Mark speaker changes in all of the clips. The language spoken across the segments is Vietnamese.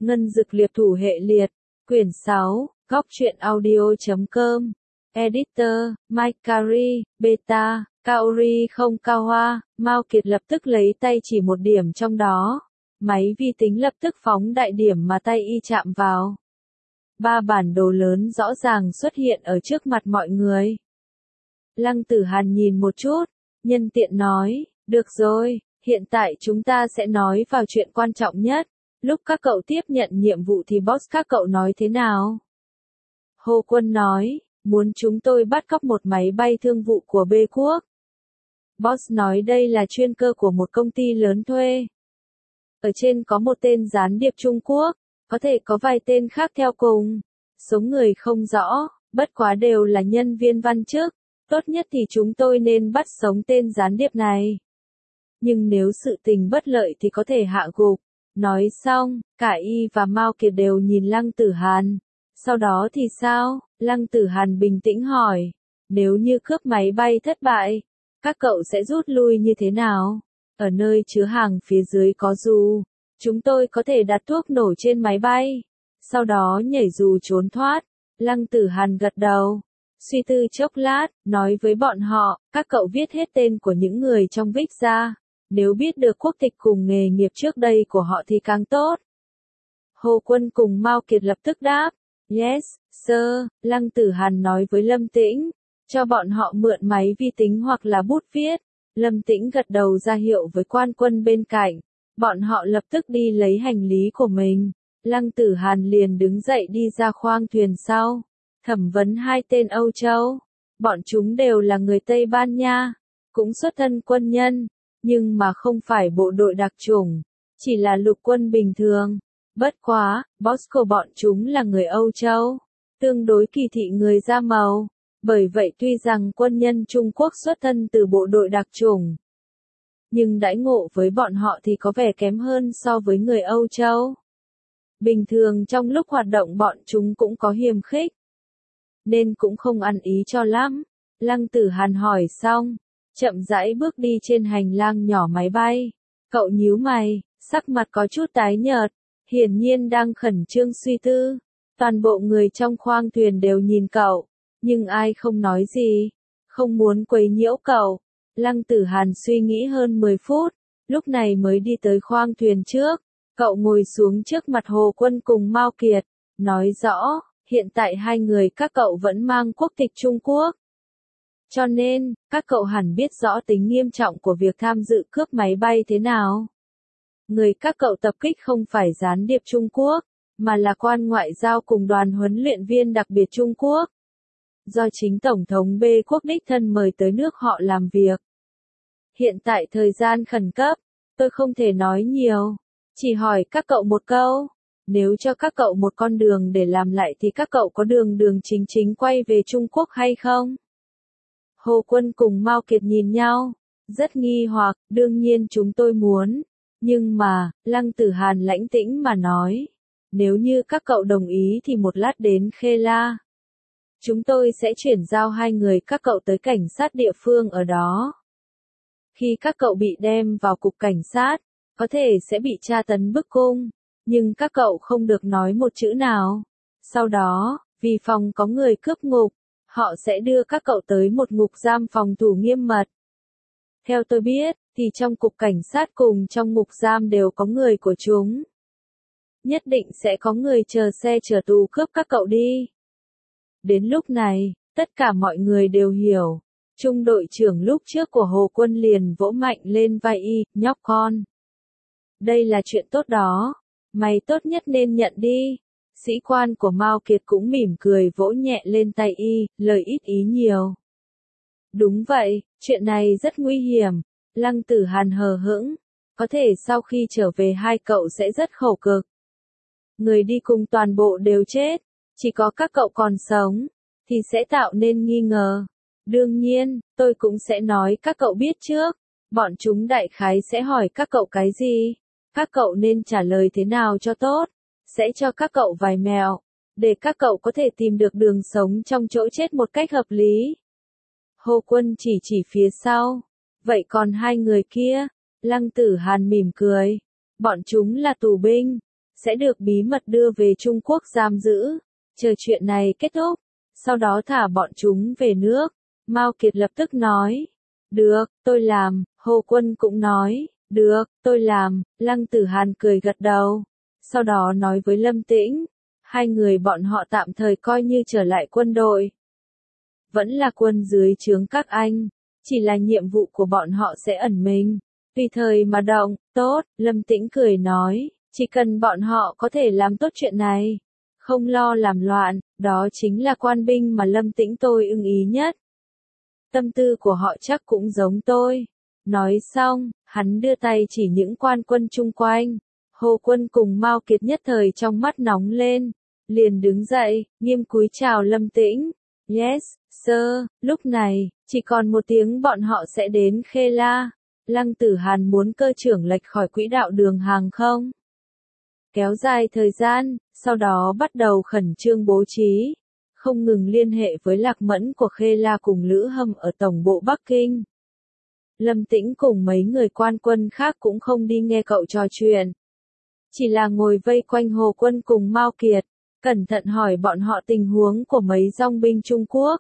Speaker 1: Ngân Dực Liệp Thủ Hệ Liệt, quyển 6, góc truyện audio.com, editor, Mike Carey, beta, Kaori không cao hoa, Mao Kiệt lập tức lấy tay chỉ một điểm trong đó. Máy vi tính lập tức phóng đại điểm mà tay y chạm vào. 3 bản đồ lớn rõ ràng xuất hiện ở trước mặt mọi người. Lăng Tử Hàn nhìn một chút, nhân tiện nói, được rồi, hiện tại chúng ta sẽ nói vào chuyện quan trọng nhất. Lúc các cậu tiếp nhận nhiệm vụ thì boss các cậu nói thế nào? Hồ Quân nói, muốn chúng tôi bắt cóc một máy bay thương vụ của B quốc. Boss nói đây là chuyên cơ của một công ty lớn thuê. Ở trên có một tên gián điệp Trung Quốc, có thể có vài tên khác theo cùng. Số người không rõ, bất quá đều là nhân viên văn chức. Tốt nhất thì chúng tôi nên bắt sống tên gián điệp này. Nhưng nếu sự tình bất lợi thì có thể hạ gục. Nói xong, cả y và Mao Kiệt đều nhìn Lăng Tử Hàn. Sau đó thì sao? Lăng Tử Hàn bình tĩnh hỏi. Nếu như cướp máy bay thất bại, các cậu sẽ rút lui như thế nào? Ở nơi chứa hàng phía dưới có dù. Chúng tôi có thể đặt thuốc nổ trên máy bay. Sau đó nhảy dù trốn thoát. Lăng Tử Hàn gật đầu. Suy tư chốc lát, nói với bọn họ, các cậu viết hết tên của những người trong VIX ra. Nếu biết được quốc tịch cùng nghề nghiệp trước đây của họ thì càng tốt. Hồ Quân cùng Mao Kiệt lập tức đáp. Yes, sir, Lăng Tử Hàn nói với Lâm Tĩnh. Cho bọn họ mượn máy vi tính hoặc là bút viết. Lâm Tĩnh gật đầu ra hiệu với quan quân bên cạnh. Bọn họ lập tức đi lấy hành lý của mình. Lăng Tử Hàn liền đứng dậy đi ra khoang thuyền sau. Thẩm vấn 2 tên Âu Châu. Bọn chúng đều là người Tây Ban Nha. Cũng xuất thân quân nhân. Nhưng mà không phải bộ đội đặc chủng. Chỉ là lục quân bình thường. Bất quá, boss của bọn chúng là người Âu Châu. Tương đối kỳ thị người da màu. Bởi vậy tuy rằng quân nhân Trung Quốc xuất thân từ bộ đội đặc chủng. Nhưng đãi ngộ với bọn họ thì có vẻ kém hơn so với người Âu Châu. Bình thường trong lúc hoạt động bọn chúng cũng có hiềm khích. Nên cũng không ăn ý cho lắm. Lăng Tử Hàn hỏi xong. Chậm rãi bước đi trên hành lang nhỏ máy bay. Cậu nhíu mày, sắc mặt có chút tái nhợt. Hiển nhiên đang khẩn trương suy tư. Toàn bộ người trong khoang thuyền đều nhìn cậu. Nhưng ai không nói gì. Không muốn quấy nhiễu cậu. Lăng Tử Hàn suy nghĩ hơn 10 phút. Lúc này mới đi tới khoang thuyền trước. Cậu ngồi xuống trước mặt Hồ Quân cùng Mao Kiệt. Nói rõ, hiện tại 2 người các cậu vẫn mang quốc tịch Trung Quốc. Cho nên, các cậu hẳn biết rõ tính nghiêm trọng của việc tham dự cướp máy bay thế nào. Người các cậu tập kích không phải gián điệp Trung Quốc, mà là quan ngoại giao cùng đoàn huấn luyện viên đặc biệt Trung Quốc. Do chính Tổng thống B quốc đích thân mời tới nước họ làm việc. Hiện tại thời gian khẩn cấp, tôi không thể nói nhiều. Chỉ hỏi các cậu một câu. Nếu cho các cậu một con đường để làm lại thì các cậu có đường chính chính quay về Trung Quốc hay không? Hồ Quân cùng Mao Kiệt nhìn nhau. Rất nghi hoặc, đương nhiên chúng tôi muốn. Nhưng mà, Lăng Tử Hàn lãnh tĩnh mà nói. Nếu như các cậu đồng ý thì một lát đến Khê La. Chúng tôi sẽ chuyển giao 2 người các cậu tới cảnh sát địa phương ở đó. Khi các cậu bị đem vào cục cảnh sát, có thể sẽ bị tra tấn bức cung. Nhưng các cậu không được nói một chữ nào. Sau đó, vì phòng có người cướp ngục, họ sẽ đưa các cậu tới một ngục giam phòng thủ nghiêm mật. Theo tôi biết, thì trong cục cảnh sát cùng trong ngục giam đều có người của chúng. Nhất định sẽ có người chờ xe chở tù cướp các cậu đi. Đến lúc này, tất cả mọi người đều hiểu. Trung đội trưởng lúc trước của Hồ Quân liền vỗ mạnh lên vai y, nhóc con. Đây là chuyện tốt đó. Mày tốt nhất nên nhận đi. Sĩ quan của Mao Kiệt cũng mỉm cười vỗ nhẹ lên tay y, lời ít ý nhiều. Đúng vậy, chuyện này rất nguy hiểm. Lăng Tử Hàn hờ hững. Có thể sau khi trở về 2 cậu sẽ rất khổ cực. Người đi cùng toàn bộ đều chết. Chỉ có các cậu còn sống. Thì sẽ tạo nên nghi ngờ. Đương nhiên, tôi cũng sẽ nói các cậu biết trước. Bọn chúng đại khái sẽ hỏi các cậu cái gì. Các cậu nên trả lời thế nào cho tốt. Sẽ cho các cậu vài mẹo. Để các cậu có thể tìm được đường sống trong chỗ chết một cách hợp lý. Hồ Quân chỉ phía sau. Vậy còn 2 người kia? Lăng Tử Hàn mỉm cười. Bọn chúng là tù binh. sẽ được bí mật đưa về Trung Quốc giam giữ, chờ chuyện này kết thúc, sau đó thả bọn chúng về nước. Mao Kiệt lập tức nói, được, tôi làm. Hồ Quân cũng nói, được, tôi làm. Lăng Tử Hàn cười gật đầu, sau đó nói với Lâm Tĩnh, hai người bọn họ tạm thời coi như trở lại quân đội. Vẫn là quân dưới trướng các anh, chỉ là nhiệm vụ của bọn họ sẽ ẩn mình, tùy thời mà động. Tốt, Lâm Tĩnh cười nói, chỉ cần bọn họ có thể làm tốt chuyện này, không lo làm loạn, đó chính là quan binh mà Lâm Tĩnh tôi ưng ý nhất. Tâm tư của họ chắc cũng giống tôi. Nói xong, hắn đưa tay chỉ những quan quân chung quanh. Hồ Quân cùng Mao Kiệt nhất thời trong mắt nóng lên, liền đứng dậy, nghiêm cúi chào Lâm Tĩnh. Yes, sir. Lúc này, chỉ còn một tiếng bọn họ sẽ đến Khê La. Lăng Tử Hàn muốn cơ trưởng lệch khỏi quỹ đạo đường hàng không, kéo dài thời gian, sau đó bắt đầu khẩn trương bố trí, không ngừng liên hệ với Lạc Mẫn của Khê La cùng Lữ Hâm ở tổng bộ Bắc Kinh. Lâm Tĩnh cùng mấy người quan quân khác cũng không đi nghe cậu trò chuyện, chỉ là ngồi vây quanh Hồ Quân cùng Mao Kiệt, cẩn thận hỏi bọn họ tình huống của mấy dòng binh Trung Quốc.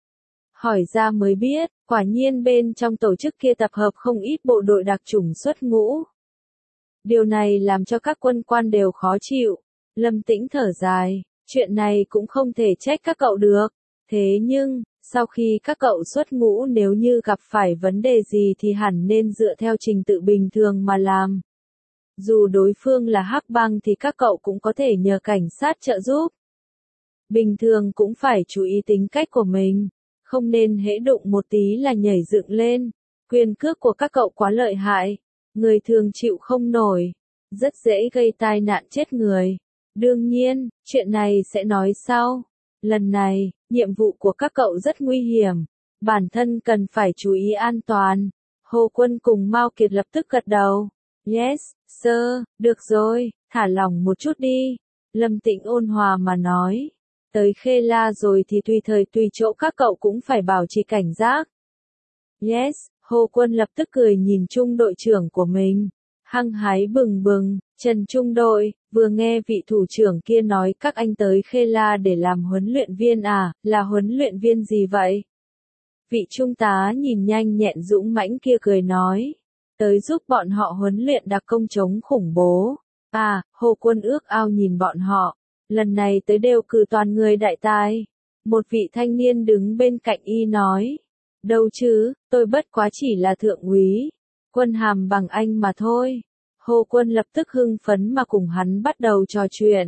Speaker 1: Hỏi ra mới biết, quả nhiên bên trong tổ chức kia tập hợp không ít bộ đội đặc chủng xuất ngũ. Điều này làm cho các quân quan đều khó chịu. Lâm Tĩnh thở dài, chuyện này cũng không thể trách các cậu được. Thế nhưng, sau khi các cậu xuất ngũ nếu như gặp phải vấn đề gì thì hẳn nên dựa theo trình tự bình thường mà làm. Dù đối phương là hắc bang thì các cậu cũng có thể nhờ cảnh sát trợ giúp. Bình thường cũng phải chú ý tính cách của mình, không nên hễ đụng một tí là nhảy dựng lên. Quyền cước của các cậu quá lợi hại, người thường chịu không nổi, rất dễ gây tai nạn chết người. Đương nhiên, chuyện này sẽ nói sau. Lần này, nhiệm vụ của các cậu rất nguy hiểm, bản thân cần phải chú ý an toàn. Hồ Quân cùng Mao Kiệt lập tức gật đầu. Yes, sir, được rồi, thả lỏng một chút đi. Lâm Tĩnh ôn hòa mà nói. Tới Khê La rồi thì tùy thời tùy chỗ các cậu cũng phải bảo trì cảnh giác. Yes, Hồ Quân lập tức cười nhìn trung đội trưởng của mình, hăng hái bừng bừng. Trần Trung đội, vừa nghe vị thủ trưởng kia nói các anh tới Khê La để làm huấn luyện viên à, là huấn luyện viên gì vậy? Vị trung tá nhìn nhanh nhẹn dũng mãnh kia cười nói, tới giúp bọn họ huấn luyện đặc công chống khủng bố. À, Hồ Quân ước ao nhìn bọn họ, lần này tới đều cử toàn người đại tài. Một vị thanh niên đứng bên cạnh y nói, đâu chứ, tôi bất quá chỉ là thượng úy, quân hàm bằng anh mà thôi. Hồ Quân lập tức hưng phấn mà cùng hắn bắt đầu trò chuyện.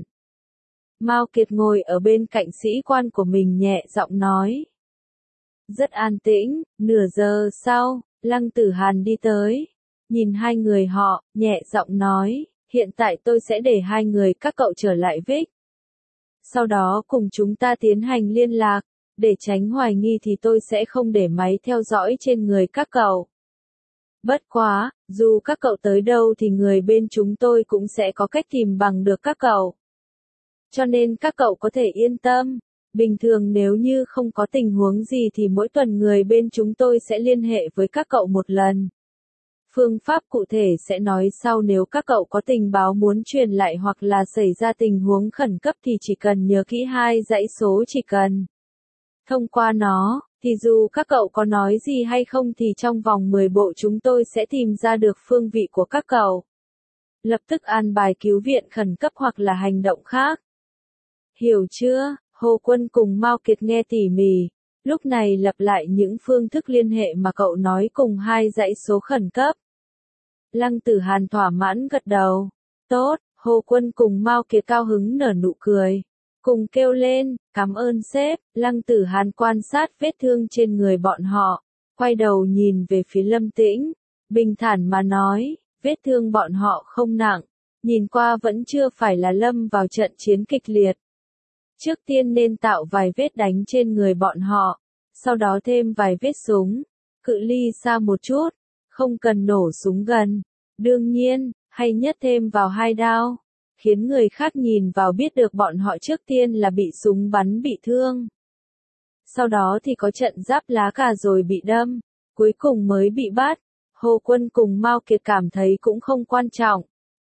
Speaker 1: Mao Kiệt ngồi ở bên cạnh sĩ quan của mình nhẹ giọng nói. Rất an tĩnh. Nửa giờ sau, Lăng Tử Hàn đi tới, nhìn hai người họ, nhẹ giọng nói, hiện tại tôi sẽ để hai người các cậu trở lại Vic. Sau đó cùng chúng ta tiến hành liên lạc, để tránh hoài nghi thì tôi sẽ không để máy theo dõi trên người các cậu. Bất quá, dù các cậu tới đâu thì người bên chúng tôi cũng sẽ có cách tìm bằng được các cậu. Cho nên các cậu có thể yên tâm, bình thường nếu như không có tình huống gì thì mỗi tuần người bên chúng tôi sẽ liên hệ với các cậu một lần. Phương pháp cụ thể sẽ nói sau, nếu các cậu có tình báo muốn truyền lại hoặc là xảy ra tình huống khẩn cấp thì chỉ cần nhớ kỹ hai dãy số, chỉ cần thông qua nó, thì dù các cậu có nói gì hay không thì trong vòng 10 bộ chúng tôi sẽ tìm ra được phương vị của các cậu. Lập tức an bài cứu viện khẩn cấp hoặc là hành động khác. Hiểu chưa? Hồ Quân cùng Mao Kiệt nghe tỉ mỉ, lúc này lặp lại những phương thức liên hệ mà cậu nói cùng hai dãy số khẩn cấp. Lăng Tử Hàn thỏa mãn gật đầu. Tốt, Hồ Quân cùng Mao Kiệt cao hứng nở nụ cười, cùng kêu lên, cảm ơn sếp. Lăng Tử Hàn quan sát vết thương trên người bọn họ, quay đầu nhìn về phía Lâm Tĩnh, bình thản mà nói, vết thương bọn họ không nặng, nhìn qua vẫn chưa phải là lâm vào trận chiến kịch liệt. Trước tiên nên tạo vài vết đánh trên người bọn họ, sau đó thêm vài vết súng, cự ly xa một chút, không cần nổ súng gần. Đương nhiên, hay nhất thêm vào hai đao, khiến người khác nhìn vào biết được bọn họ trước tiên là bị súng bắn bị thương. Sau đó thì có trận giáp lá cà rồi bị đâm, cuối cùng mới bị bắt. Hồ Quân cùng Mao Kiệt cảm thấy cũng không quan trọng,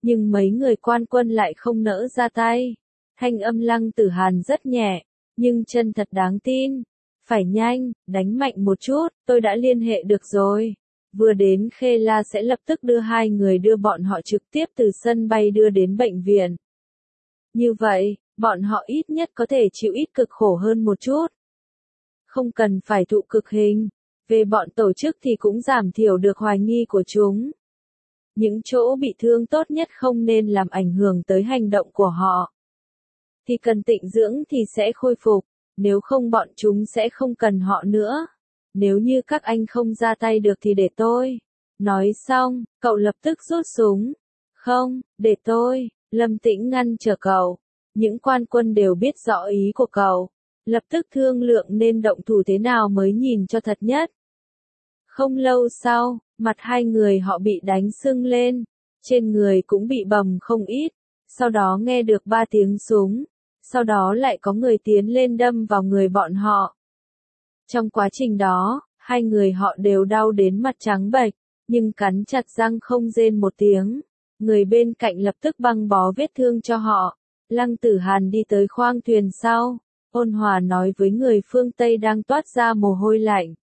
Speaker 1: Nhưng mấy người quan quân lại không nỡ ra tay. Thanh âm Lăng Tử Hàn rất nhẹ, nhưng chân thật đáng tin. Phải nhanh, đánh mạnh một chút, tôi đã liên hệ được rồi. Vừa đến Khê La sẽ lập tức đưa bọn họ trực tiếp từ sân bay đưa đến bệnh viện. Như vậy, bọn họ ít nhất có thể chịu ít cực khổ hơn một chút. Không cần phải thụ cực hình. Về bọn tổ chức thì cũng giảm thiểu được hoài nghi của chúng. Những chỗ bị thương tốt nhất không nên làm ảnh hưởng tới hành động của họ. Thì cần tịnh dưỡng thì sẽ khôi phục, nếu không bọn chúng sẽ không cần họ nữa. Nếu như các anh không ra tay được thì để tôi. Nói xong, cậu lập tức rút súng. Không, để tôi. Lâm Tĩnh ngăn trở cậu. Những quan quân đều biết rõ ý của cậu. Lập tức thương lượng nên động thủ thế nào mới nhìn cho thật nhất. Không lâu sau, mặt hai người họ bị đánh sưng lên. Trên người cũng bị bầm không ít. Sau đó nghe được 3 tiếng súng. Sau đó lại có người tiến lên đâm vào người bọn họ. Trong quá trình đó, hai người họ đều đau đến mặt trắng bệch, nhưng cắn chặt răng không rên một tiếng. Người bên cạnh lập tức băng bó vết thương cho họ. Lăng Tử Hàn đi tới khoang thuyền sau, ôn hòa nói với người phương Tây đang toát ra mồ hôi lạnh.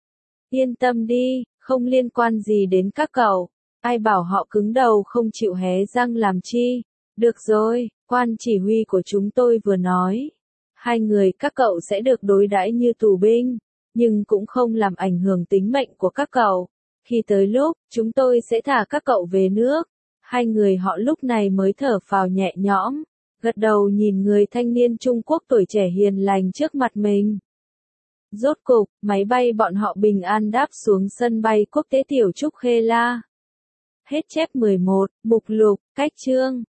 Speaker 1: Yên tâm đi, không liên quan gì đến các cậu. Ai bảo họ cứng đầu không chịu hé răng làm chi. Được rồi, quan chỉ huy của chúng tôi vừa nói. Hai người các cậu sẽ được đối đãi như tù binh, nhưng cũng không làm ảnh hưởng tính mệnh của các cậu. Khi tới lúc, chúng tôi sẽ thả các cậu về nước. Hai người họ lúc này mới thở phào nhẹ nhõm, gật đầu nhìn người thanh niên Trung Quốc tuổi trẻ hiền lành trước mặt mình. Rốt cục, máy bay bọn họ bình an đáp xuống sân bay quốc tế Tiểu Trúc Khê La. Hết chép 11, mục lục, cách chương.